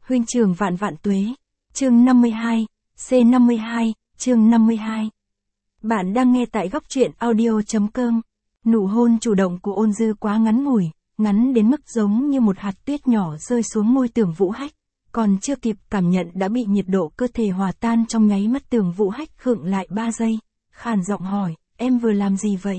Huynh trưởng vạn vạn tuế. Chương 52, C52, chương 52. Bạn đang nghe tại góc truyện audio.com. Nụ hôn chủ động của Ôn Dư quá ngắn ngủi, ngắn đến mức giống như một hạt tuyết nhỏ rơi xuống môi Tưởng Vũ Hách. Còn chưa kịp cảm nhận đã bị nhiệt độ cơ thể hòa tan trong nháy mắt. Tưởng Vũ Hách khựng lại 3 giây, khàn giọng hỏi, em vừa làm gì vậy?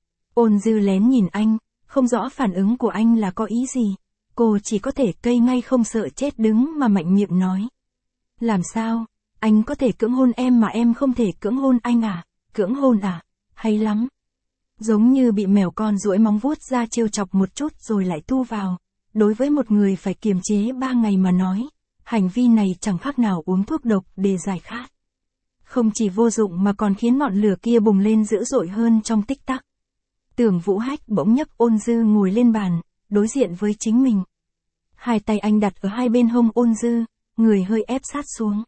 Ôn Dư lén nhìn anh, không rõ phản ứng của anh là có ý gì. Cô chỉ có thể cây ngay không sợ chết đứng mà mạnh miệng nói. Làm sao? Anh có thể cưỡng hôn em mà em không thể cưỡng hôn anh à? Cưỡng hôn à? Hay lắm. Giống như bị mèo con duỗi móng vuốt ra trêu chọc một chút rồi lại thu vào. Đối với một người phải kiềm chế 3 ngày mà nói, hành vi này chẳng khác nào uống thuốc độc để giải khát. Không chỉ vô dụng mà còn khiến ngọn lửa kia bùng lên dữ dội hơn trong tích tắc. Tưởng Vũ Hách bỗng nhấc Ôn Dư ngồi lên bàn, đối diện với chính mình. Hai tay anh đặt ở hai bên hông Ôn Dư, người hơi ép sát xuống.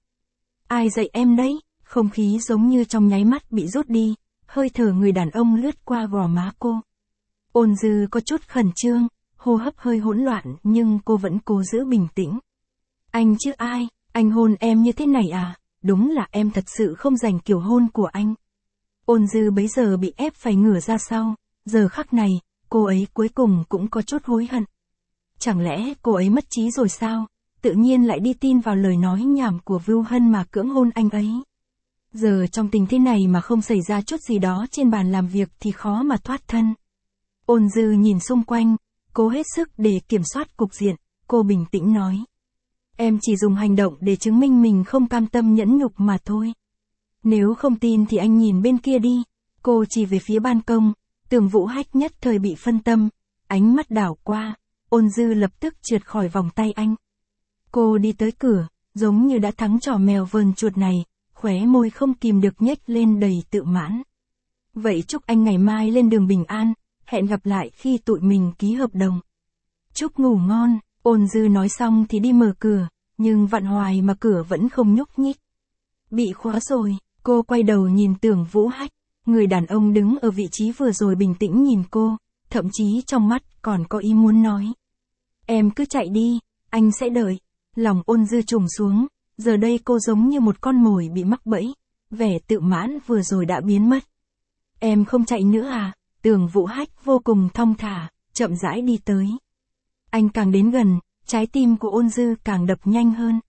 Ai dạy em đấy? Không khí giống như trong nháy mắt bị rút đi, hơi thở người đàn ông lướt qua gò má cô. Ôn Dư có chút khẩn trương, hô hấp hơi hỗn loạn nhưng cô vẫn cố giữ bình tĩnh. Anh chứ ai, anh hôn em như thế này à? Đúng là em thật sự không dành kiểu hôn của anh. Ôn Dư bấy giờ bị ép phải ngửa ra sau, giờ khắc này, cô ấy cuối cùng cũng có chút hối hận. Chẳng lẽ cô ấy mất trí rồi sao? Tự nhiên lại đi tin vào lời nói nhảm của Vưu Hân mà cưỡng hôn anh ấy. Giờ trong tình thế này mà không xảy ra chút gì đó trên bàn làm việc thì khó mà thoát thân. Ôn Dư nhìn xung quanh, cố hết sức để kiểm soát cục diện, cô bình tĩnh nói. Em chỉ dùng hành động để chứng minh mình không cam tâm nhẫn nhục mà thôi. Nếu không tin thì anh nhìn bên kia đi. Cô chỉ về phía ban công, Tưởng Vũ Hách nhất thời bị phân tâm, ánh mắt đảo qua, Ôn Dư lập tức trượt khỏi vòng tay anh. Cô đi tới cửa, giống như đã thắng trò mèo vờn chuột này, khóe môi không kìm được nhếch lên đầy tự mãn. Vậy chúc anh ngày mai lên đường bình an, hẹn gặp lại khi tụi mình ký hợp đồng. Chúc ngủ ngon, Ôn Dư nói xong thì đi mở cửa, nhưng vặn hoài mà cửa vẫn không nhúc nhích. Bị khóa rồi, cô quay đầu nhìn Tưởng Vũ Hách, người đàn ông đứng ở vị trí vừa rồi bình tĩnh nhìn cô, thậm chí trong mắt còn có ý muốn nói. Em cứ chạy đi, anh sẽ đợi. Lòng Ôn Dư trùng xuống, giờ đây cô giống như một con mồi bị mắc bẫy, vẻ tự mãn vừa rồi đã biến mất. Em không chạy nữa à? Tưởng Vũ Hách vô cùng thong thả, chậm rãi đi tới. Anh càng đến gần, trái tim của Ôn Dư càng đập nhanh hơn.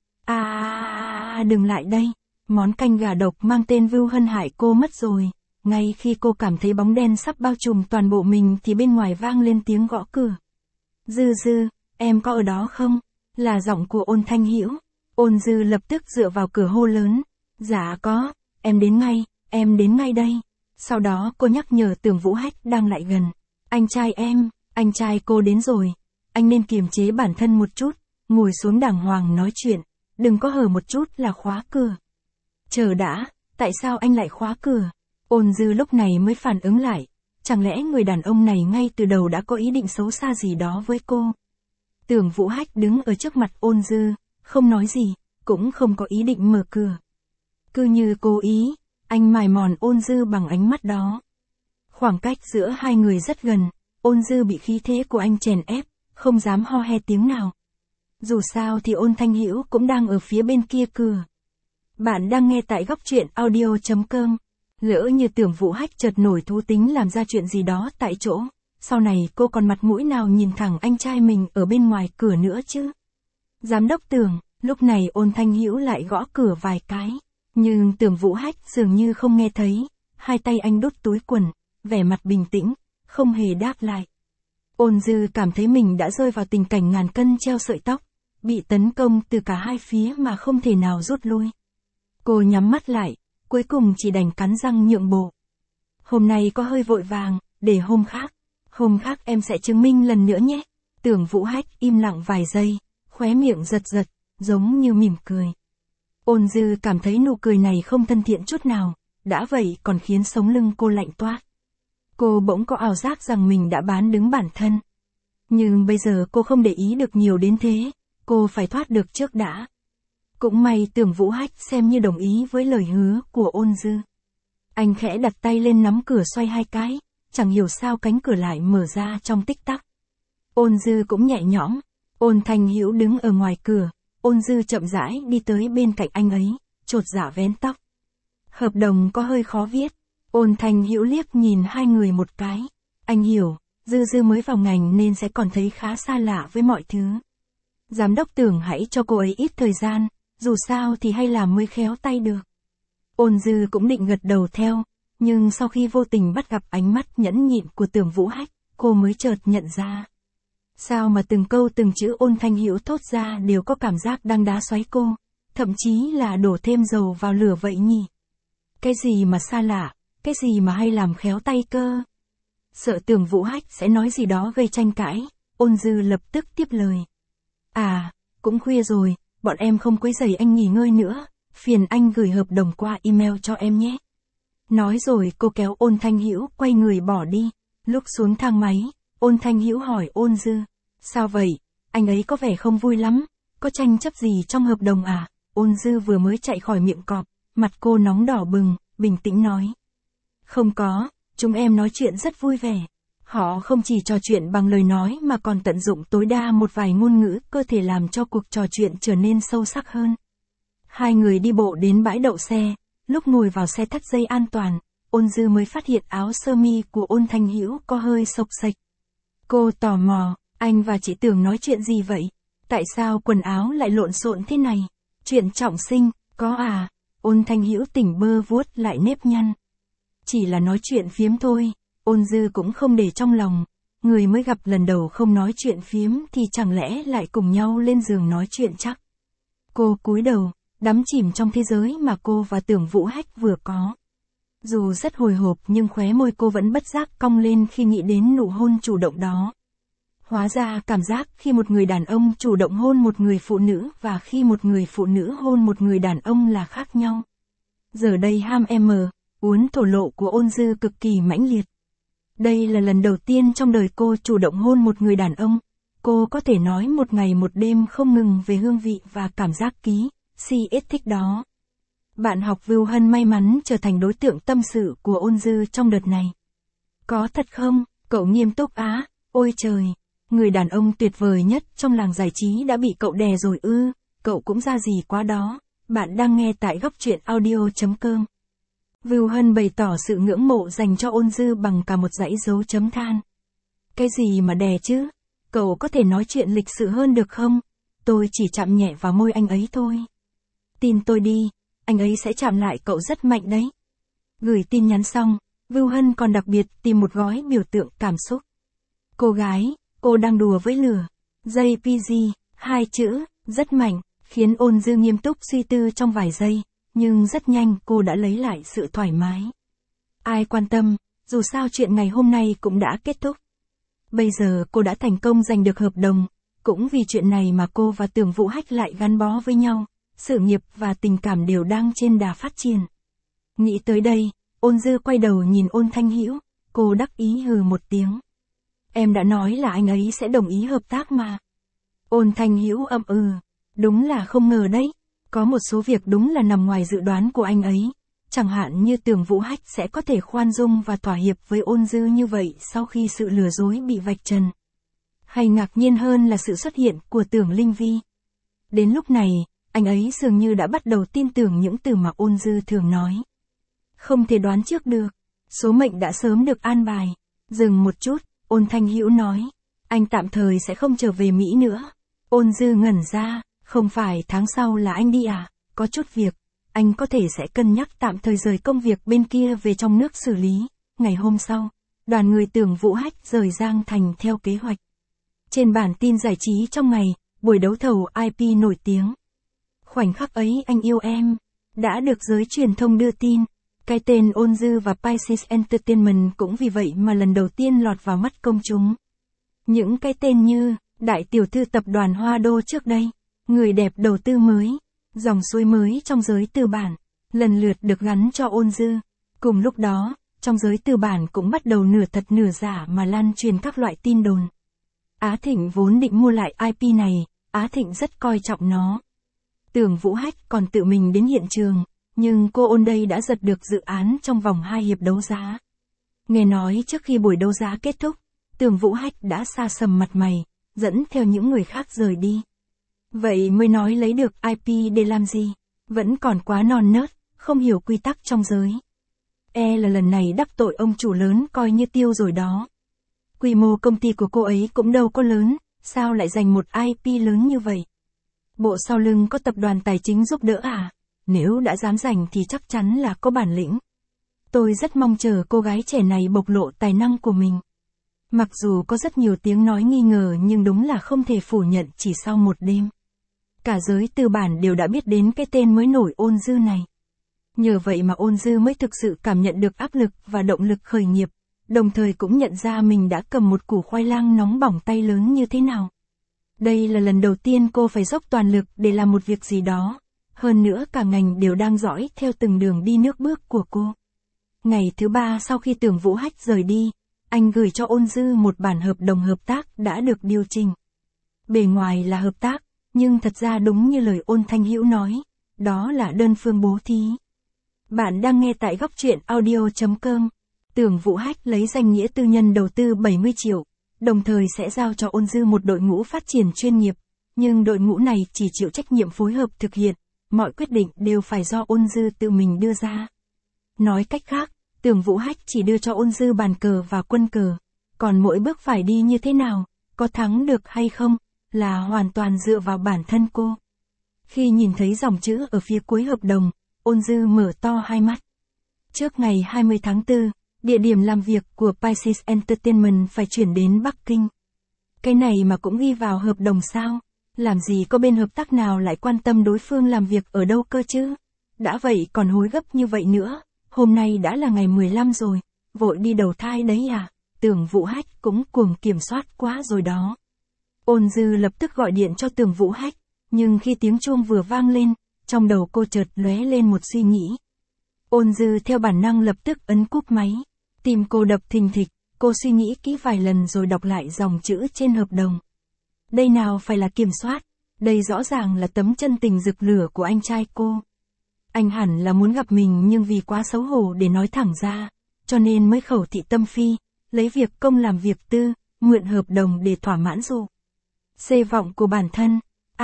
Đừng lại đây, món canh gà độc mang tên Vưu Hân hại cô mất rồi. Ngay khi cô cảm thấy bóng đen sắp bao trùm toàn bộ mình thì bên ngoài vang lên tiếng gõ cửa. Dư, em có ở đó không? Là giọng của Ôn Thanh Hữu. Ôn Dư lập tức dựa vào cửa hô lớn. Dạ có, em đến ngay đây. Sau đó cô nhắc nhở Tưởng Vũ Hách đang lại gần. Anh trai cô đến rồi. Anh nên kiềm chế bản thân một chút, ngồi xuống đàng hoàng nói chuyện, đừng có hở một chút là khóa cửa. Chờ đã, tại sao anh lại khóa cửa? Ôn Dư lúc này mới phản ứng lại, chẳng lẽ người đàn ông này ngay từ đầu đã có ý định xấu xa gì đó với cô? Tưởng Vũ Hách đứng ở trước mặt Ôn Dư, không nói gì, cũng không có ý định mở cửa. Cứ như cố ý, anh mài mòn Ôn Dư bằng ánh mắt đó. Khoảng cách giữa hai người rất gần, Ôn Dư bị khí thế của anh chèn ép, không dám ho he tiếng nào. Dù sao thì Ôn Thanh Hữu cũng đang ở phía bên kia cửa. Bạn đang nghe tại góc truyện audio.com. Lỡ như Tưởng Vũ Hách chợt nổi thú tính làm ra chuyện gì đó tại chỗ, sau này cô còn mặt mũi nào nhìn thẳng anh trai mình ở bên ngoài cửa nữa chứ? Giám đốc Tưởng, lúc này Ôn Thanh Hữu lại gõ cửa vài cái, nhưng Tưởng Vũ Hách dường như không nghe thấy, hai tay anh đút túi quần, vẻ mặt bình tĩnh, không hề đáp lại. Ôn Dư cảm thấy mình đã rơi vào tình cảnh ngàn cân treo sợi tóc, bị tấn công từ cả hai phía mà không thể nào rút lui. Cô nhắm mắt lại, cuối cùng chỉ đành cắn răng nhượng bộ. Hôm nay có hơi vội vàng, để hôm khác em sẽ chứng minh lần nữa nhé. Tưởng Vũ Hách im lặng vài giây, khóe miệng giật, giống như mỉm cười. Ôn Dư cảm thấy nụ cười này không thân thiện chút nào, đã vậy còn khiến sống lưng cô lạnh toát. Cô bỗng có ảo giác rằng mình đã bán đứng bản thân. Nhưng bây giờ cô không để ý được nhiều đến thế, cô phải thoát được trước đã. Cũng may Tưởng Vũ Hách xem như đồng ý với lời hứa của Ôn Dư. Anh khẽ đặt tay lên nắm cửa xoay hai cái, chẳng hiểu sao cánh cửa lại mở ra trong tích tắc. Ôn Dư cũng nhẹ nhõm, Ôn Thanh Hữu đứng ở ngoài cửa, Ôn Dư chậm rãi đi tới bên cạnh anh ấy, chột dạ vén tóc. Hợp đồng có hơi khó viết. Ôn Thanh Hữu liếc nhìn hai người một cái. Anh hiểu, Dư mới vào ngành nên sẽ còn thấy khá xa lạ với mọi thứ. Giám đốc Tưởng hãy cho cô ấy ít thời gian, dù sao thì hay làm mới khéo tay được. Ôn Dư cũng định gật đầu theo, nhưng sau khi vô tình bắt gặp ánh mắt nhẫn nhịn của Tưởng Vũ Hách, cô mới chợt nhận ra. Sao mà từng câu từng chữ Ôn Thanh Hữu thốt ra đều có cảm giác đang đá xoáy cô, thậm chí là đổ thêm dầu vào lửa vậy nhỉ? Cái gì mà xa lạ, cái gì mà hay làm khéo tay cơ? Sợ Tưởng Vũ Hách sẽ nói gì đó gây tranh cãi, Ôn Dư lập tức tiếp lời. À, cũng khuya rồi, bọn em không quấy rầy anh nghỉ ngơi nữa, phiền anh gửi hợp đồng qua email cho em nhé. Nói rồi cô kéo Ôn Thanh Hữu quay người bỏ đi. Lúc xuống thang máy, Ôn Thanh Hữu hỏi Ôn Dư. Sao vậy, anh ấy có vẻ không vui lắm, có tranh chấp gì trong hợp đồng à? Ôn Dư vừa mới chạy khỏi miệng cọp, mặt cô nóng đỏ bừng, bình tĩnh nói. Không có, chúng em nói chuyện rất vui vẻ. Họ không chỉ trò chuyện bằng lời nói mà còn tận dụng tối đa một vài ngôn ngữ cơ thể làm cho cuộc trò chuyện trở nên sâu sắc hơn. Hai người đi bộ đến bãi đậu xe, lúc ngồi vào xe thắt dây an toàn, Ôn Dư mới phát hiện áo sơ mi của Ôn Thanh Hữu có hơi xộc xệch. Cô tò mò, anh và chị Tưởng nói chuyện gì vậy? Tại sao quần áo lại lộn xộn thế này? Chuyện trọng sinh, có à? Ôn Thanh Hữu tỉnh bơ vuốt lại nếp nhăn. Chỉ là nói chuyện phiếm thôi. Ôn Dư cũng không để trong lòng, người mới gặp lần đầu không nói chuyện phiếm thì chẳng lẽ lại cùng nhau lên giường nói chuyện chắc. Cô cúi đầu, đắm chìm trong thế giới mà cô và Tưởng Vũ Hách vừa có. Dù rất hồi hộp nhưng khóe môi cô vẫn bất giác cong lên khi nghĩ đến nụ hôn chủ động đó. Hóa ra cảm giác khi một người đàn ông chủ động hôn một người phụ nữ và khi một người phụ nữ hôn một người đàn ông là khác nhau. Giờ đây ham uốn thổ lộ của Ôn Dư cực kỳ mãnh liệt. Đây là lần đầu tiên trong đời cô chủ động hôn một người đàn ông. Cô có thể nói một ngày một đêm không ngừng về hương vị và cảm giác ký, thích đó. Bạn học Vưu Hân may mắn trở thành đối tượng tâm sự của Ôn Dư trong đợt này. Có thật không? Cậu nghiêm túc á? Ôi trời! Người đàn ông tuyệt vời nhất trong làng giải trí đã bị cậu đè rồi ư? Cậu cũng ra gì quá đó. Bạn đang nghe tại góc truyện audio.com. Vưu Hân bày tỏ sự ngưỡng mộ dành cho Ôn Dư bằng cả một dãy dấu chấm than. Cái gì mà đè chứ? Cậu có thể nói chuyện lịch sự hơn được không? Tôi chỉ chạm nhẹ vào môi anh ấy thôi. Tin tôi đi, anh ấy sẽ chạm lại cậu rất mạnh đấy. Gửi tin nhắn xong, Vưu Hân còn đặc biệt tìm một gói biểu tượng cảm xúc. Cô gái, cô đang đùa với lửa. JPG, 2 chữ, rất mạnh, khiến Ôn Dư nghiêm túc suy tư trong vài giây. Nhưng rất nhanh cô đã lấy lại sự thoải mái. Ai quan tâm, dù sao chuyện ngày hôm nay cũng đã kết thúc. Bây giờ cô đã thành công giành được hợp đồng, cũng vì chuyện này mà cô và Tưởng Vũ Hách lại gắn bó với nhau, sự nghiệp và tình cảm đều đang trên đà phát triển. Nghĩ tới đây, Ôn Dư quay đầu nhìn Ôn Thanh Hữu, cô đắc ý hừ một tiếng. Em đã nói là anh ấy sẽ đồng ý hợp tác mà. Ôn Thanh Hữu đúng là không ngờ đấy. Có một số việc đúng là nằm ngoài dự đoán của anh ấy, chẳng hạn như Tưởng Vũ Hách sẽ có thể khoan dung và thỏa hiệp với Ôn Dư như vậy sau khi sự lừa dối bị vạch trần. Hay ngạc nhiên hơn là sự xuất hiện của Tưởng Linh Vi. Đến lúc này, anh ấy dường như đã bắt đầu tin tưởng những từ mà Ôn Dư thường nói. Không thể đoán trước được, số mệnh đã sớm được an bài. Dừng một chút, Ôn Thanh Hữu nói, anh tạm thời sẽ không trở về Mỹ nữa. Ôn Dư ngẩn ra. Không phải tháng sau là anh đi à? Có chút việc, anh có thể sẽ cân nhắc tạm thời rời công việc bên kia về trong nước xử lý. Ngày hôm sau, đoàn người Tưởng Vũ Hách rời Giang Thành theo kế hoạch. Trên bản tin giải trí trong ngày, buổi đấu thầu IP nổi tiếng. Khoảnh khắc ấy anh yêu em, đã được giới truyền thông đưa tin. Cái tên Ôn Dư và Pisces Entertainment cũng vì vậy mà lần đầu tiên lọt vào mắt công chúng. Những cái tên như, đại tiểu thư tập đoàn Hoa Đô trước đây. Người đẹp đầu tư mới, dòng suối mới trong giới tư bản, lần lượt được gắn cho Ôn Dư. Cùng lúc đó, trong giới tư bản cũng bắt đầu nửa thật nửa giả mà lan truyền các loại tin đồn. Á Thịnh vốn định mua lại IP này, Á Thịnh rất coi trọng nó. Tưởng Vũ Hách còn tự mình đến hiện trường, nhưng cô Ôn đây đã giật được dự án trong vòng 2 hiệp đấu giá. Nghe nói trước khi buổi đấu giá kết thúc, Tưởng Vũ Hách đã xa sầm mặt mày, dẫn theo những người khác rời đi. Vậy mới nói lấy được IP để làm gì? Vẫn còn quá non nớt, không hiểu quy tắc trong giới. Là lần này đắc tội ông chủ lớn coi như tiêu rồi đó. Quy mô công ty của cô ấy cũng đâu có lớn, sao lại giành một IP lớn như vậy? Bộ sau lưng có tập đoàn tài chính giúp đỡ à? Nếu đã dám giành thì chắc chắn là có bản lĩnh. Tôi rất mong chờ cô gái trẻ này bộc lộ tài năng của mình. Mặc dù có rất nhiều tiếng nói nghi ngờ nhưng đúng là không thể phủ nhận chỉ sau một đêm. Cả giới tư bản đều đã biết đến cái tên mới nổi Ôn Dư này. Nhờ vậy mà Ôn Dư mới thực sự cảm nhận được áp lực và động lực khởi nghiệp, đồng thời cũng nhận ra mình đã cầm một củ khoai lang nóng bỏng tay lớn như thế nào. Đây là lần đầu tiên cô phải dốc toàn lực để làm một việc gì đó, hơn nữa cả ngành đều đang dõi theo từng đường đi nước bước của cô. Ngày thứ 3 sau khi Tưởng Vũ Hách rời đi, anh gửi cho Ôn Dư một bản hợp đồng hợp tác đã được điều chỉnh. Bề ngoài là hợp tác, nhưng thật ra đúng như lời Ôn Thanh Hữu nói, đó là đơn phương bố thí. Bạn đang nghe tại góc truyện audio.com. Tưởng Vũ Hách lấy danh nghĩa tư nhân đầu tư 70 triệu, đồng thời sẽ giao cho Ôn Dư một đội ngũ phát triển chuyên nghiệp, nhưng đội ngũ này chỉ chịu trách nhiệm phối hợp thực hiện, mọi quyết định đều phải do Ôn Dư tự mình đưa ra. Nói cách khác, Tưởng Vũ Hách chỉ đưa cho Ôn Dư bàn cờ và quân cờ, còn mỗi bước phải đi như thế nào, có thắng được hay không, là hoàn toàn dựa vào bản thân cô. Khi nhìn thấy dòng chữ ở phía cuối hợp đồng, Ôn Dư mở to hai mắt. Trước ngày 20 tháng 4, địa điểm làm việc của Pisces Entertainment phải chuyển đến Bắc Kinh. Cái này mà cũng ghi vào hợp đồng sao? Làm gì có bên hợp tác nào lại quan tâm đối phương làm việc ở đâu cơ chứ? Đã vậy còn hối gấp như vậy nữa, hôm nay đã là ngày 15 rồi, vội đi đầu thai đấy à? Tưởng Vũ Hách cũng cuồng kiểm soát quá rồi đó. Ôn Dư lập tức gọi điện cho Tưởng Vũ Hách, nhưng khi tiếng chuông vừa vang lên, trong đầu cô chợt lóe lên một suy nghĩ. Ôn Dư theo bản năng lập tức ấn cúp máy, tim cô đập thình thịch, cô suy nghĩ kỹ vài lần rồi đọc lại dòng chữ trên hợp đồng. Đây nào phải là kiểm soát, đây rõ ràng là tấm chân tình rực lửa của anh trai cô. Anh hẳn là muốn gặp mình nhưng vì quá xấu hổ để nói thẳng ra, cho nên mới khẩu thị tâm phi, lấy việc công làm việc tư, mượn hợp đồng để thỏa mãn dụ xê vọng của bản thân.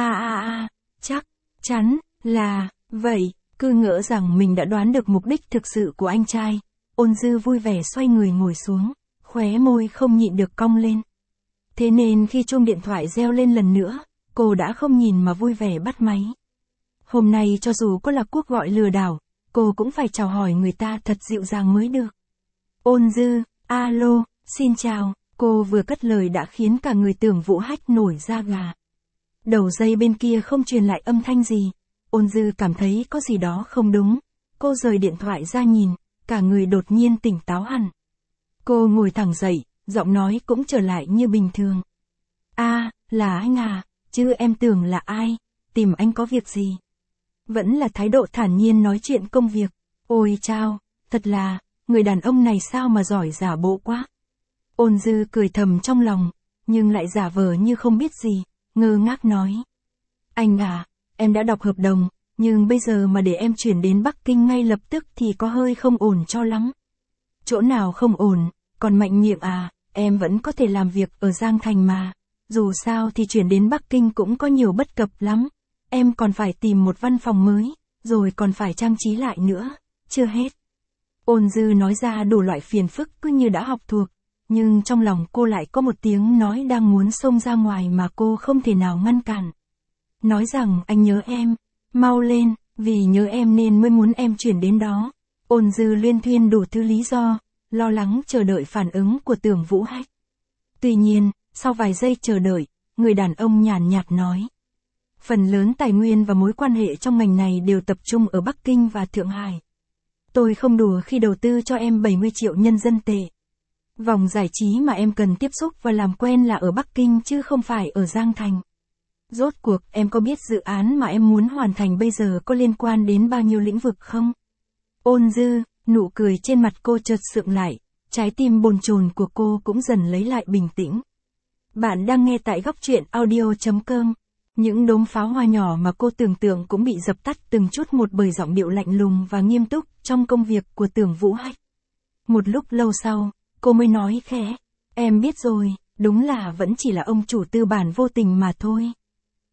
Chắc chắn là vậy, cứ ngỡ rằng mình đã đoán được mục đích thực sự của anh trai. Ôn Dư vui vẻ xoay người ngồi xuống, khóe môi không nhịn được cong lên. Thế nên khi chuông điện thoại reo lên lần nữa, cô đã không nhìn mà vui vẻ bắt máy. Hôm nay cho dù có là cuộc gọi lừa đảo, cô cũng phải chào hỏi người ta thật dịu dàng mới được. Ôn Dư, alo, xin chào, cô vừa cất lời đã khiến cả người Tưởng Vũ Hách nổi da gà. Đầu dây bên kia không truyền lại âm thanh gì, Ôn Dư cảm thấy có gì đó không đúng, cô rời điện thoại ra nhìn, cả người đột nhiên tỉnh táo hẳn. Cô ngồi thẳng dậy, giọng nói cũng trở lại như bình thường. Là anh à, chứ em tưởng là ai, tìm anh có việc gì? Vẫn là thái độ thản nhiên nói chuyện công việc. Ôi chao, thật là, người đàn ông này sao mà giỏi giả bộ quá. Ôn Dư cười thầm trong lòng, nhưng lại giả vờ như không biết gì, ngơ ngác nói. Anh à, em đã đọc hợp đồng, nhưng bây giờ mà để em chuyển đến Bắc Kinh ngay lập tức thì có hơi không ổn cho lắm. Chỗ nào không ổn, còn mạnh miệng à, em vẫn có thể làm việc ở Giang Thành mà. Dù sao thì chuyển đến Bắc Kinh cũng có nhiều bất cập lắm. Em còn phải tìm một văn phòng mới, rồi còn phải trang trí lại nữa, chưa hết. Ôn Dư nói ra đủ loại phiền phức cứ như đã học thuộc, nhưng trong lòng cô lại có một tiếng nói đang muốn xông ra ngoài mà cô không thể nào ngăn cản. Nói rằng anh nhớ em, mau lên, vì nhớ em nên mới muốn em chuyển đến đó. Ôn Dư luyên thuyên đủ thứ lý do, lo lắng chờ đợi phản ứng của Tưởng Vũ Hách. Tuy nhiên, sau vài giây chờ đợi, người đàn ông nhàn nhạt nói. Phần lớn tài nguyên và mối quan hệ trong ngành này đều tập trung ở Bắc Kinh và Thượng Hải. Tôi không đùa khi đầu tư cho em 70 triệu nhân dân tệ. Vòng giải trí mà em cần tiếp xúc và làm quen là ở Bắc Kinh chứ không phải ở Giang Thành. Rốt cuộc em có biết dự án mà em muốn hoàn thành bây giờ có liên quan đến bao nhiêu lĩnh vực không? Ôn Dư, nụ cười trên mặt cô chợt sượng lại, trái tim bồn chồn của cô cũng dần lấy lại bình tĩnh. Bạn đang nghe tại góc truyện audio.com. Những đốm pháo hoa nhỏ mà cô tưởng tượng cũng bị dập tắt từng chút một bởi giọng điệu lạnh lùng và nghiêm túc trong công việc của Tưởng Vũ Hách. Một lúc lâu sau, cô mới nói khẽ, em biết rồi, đúng là vẫn chỉ là ông chủ tư bản vô tình mà thôi.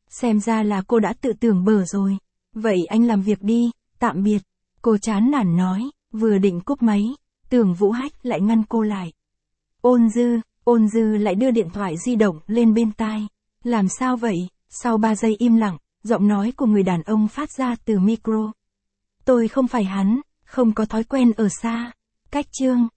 Xem ra là cô đã tự tưởng bở rồi. Vậy anh làm việc đi, tạm biệt. Cô chán nản nói, vừa định cúp máy, Tưởng Vũ Hách lại ngăn cô lại. Ôn Dư lại đưa điện thoại di động lên bên tai. Làm sao vậy? Sau 3 giây im lặng, giọng nói của người đàn ông phát ra từ micro. Tôi không phải hắn, không có thói quen ở xa. Cách chương.